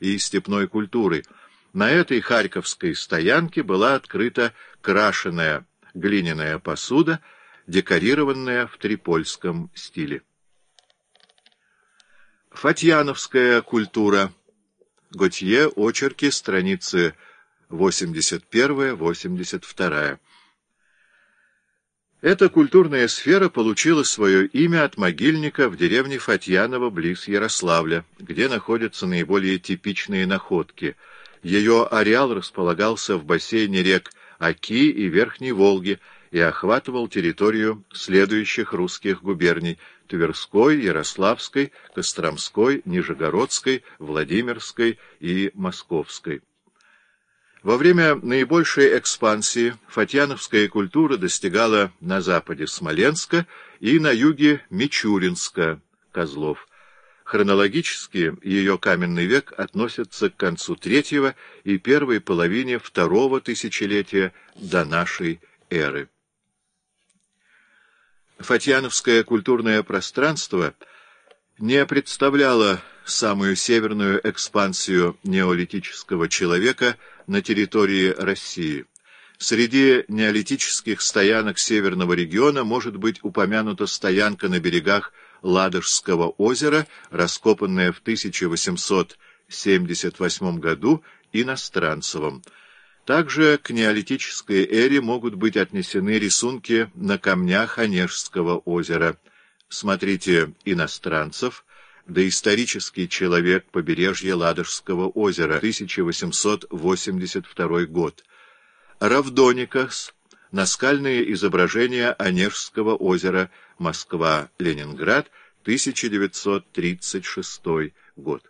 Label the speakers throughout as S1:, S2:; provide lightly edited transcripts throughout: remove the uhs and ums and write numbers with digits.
S1: и степной культуры. На этой харьковской стоянке была открыта крашеная глиняная посуда, декорированная в трипольском стиле. Фатьяновская культура. Готье, очерки, страницы 81-82. Эта культурная сфера получила свое имя от могильника в деревне Фатьяново близ Ярославля, где находятся наиболее типичные находки. Ее ареал располагался в бассейне рек Оки и Верхней Волги и охватывал территорию следующих русских губерний: Тверской, Ярославской, Костромской, Нижегородской, Владимирской и Московской. Во время наибольшей экспансии фатьяновская культура достигала на западе Смоленска и на юге Мичуринска, Козлов. Хронологически ее каменный век относится к концу третьего и первой половине второго тысячелетия до нашей эры. Фатьяновское культурное пространство не представляло самую северную экспансию неолитического человека на территории России. Среди неолитических стоянок северного региона может быть упомянута стоянка на берегах Ладожского озера, раскопанная в 1878 году Иностранцевым. Также к неолитической эре могут быть отнесены рисунки на камнях Онежского озера. Смотрите «Иностранцев», «Доисторический человек побережья Ладожского озера», 1882 год. Равдоникас, наскальные изображения Онежского озера, Москва-Ленинград, 1936 год.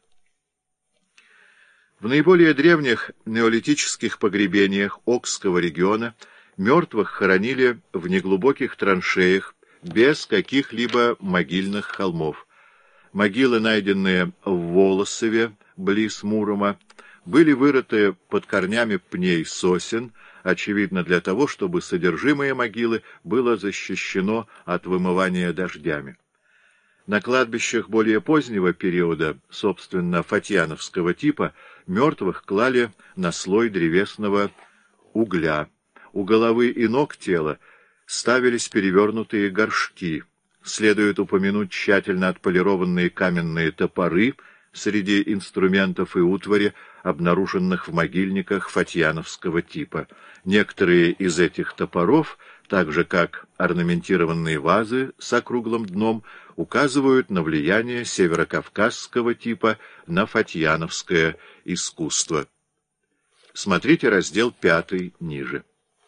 S1: В наиболее древних неолитических погребениях Окского региона мертвых хоронили в неглубоких траншеях без каких-либо могильных холмов. Могилы, найденные в Волосове, близ Мурома, были вырыты под корнями пней сосен, очевидно для того, чтобы содержимое могилы было защищено от вымывания дождями. На кладбищах более позднего периода, собственно, фатьяновского типа, мертвых клали на слой древесного угля. У головы и ног тела ставились перевернутые горшки. Следует упомянуть тщательно отполированные каменные топоры среди инструментов и утвари, обнаруженных в могильниках фатьяновского типа. Некоторые из этих топоров, так же как орнаментированные вазы с округлым дном, указывают на влияние северокавказского типа на фатьяновское искусство. Смотрите раздел 5 ниже.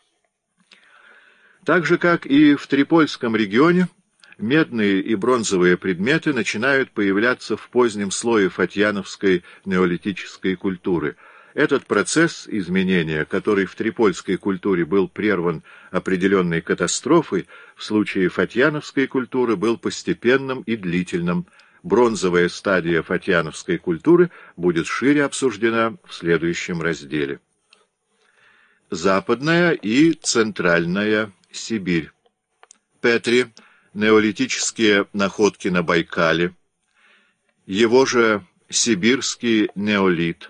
S1: Так же, как и в Трипольском регионе, медные и бронзовые предметы начинают появляться в позднем слое фатьяновской неолитической культуры. Этот процесс изменения, который в трипольской культуре был прерван определенной катастрофой, в случае фатьяновской культуры был постепенным и длительным. Бронзовая стадия фатьяновской культуры будет шире обсуждена в следующем разделе. Западная и Центральная Сибирь. Петри. Неолитические находки на Байкале. Его же сибирский неолит.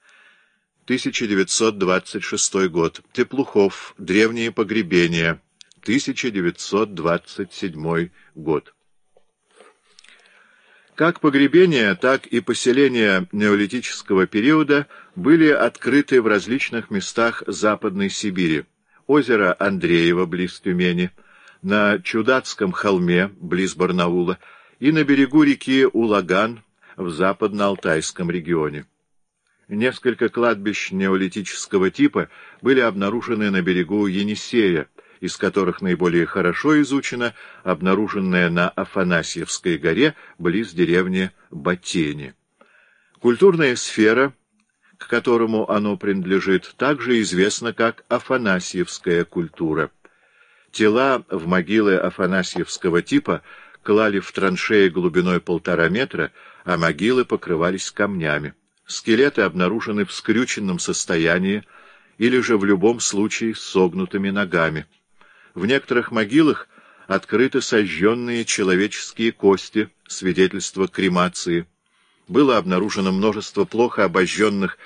S1: 1926 год. Теплухов. Древние погребения. 1927 год. Как погребения, так и поселения неолитического периода были открыты в различных местах Западной Сибири. Озеро Андреево близ Тюмени, на Чудатском холме близ Барнаула и на берегу реки Улаган в Западно-Алтайском регионе. Несколько кладбищ неолитического типа были обнаружены на берегу Енисея, из которых наиболее хорошо изучено обнаруженное на Афанасьевской горе близ деревни Батени. Культурная сфера, к которому оно принадлежит, также известна как Афанасьевская культура. Тела в могилы афанасьевского типа клали в траншеи глубиной 1,5 метра, а могилы покрывались камнями. Скелеты обнаружены в скрюченном состоянии или же в любом случае с согнутыми ногами. В некоторых могилах открыты сожженные человеческие кости, свидетельство кремации. было обнаружено множество плохо обожженных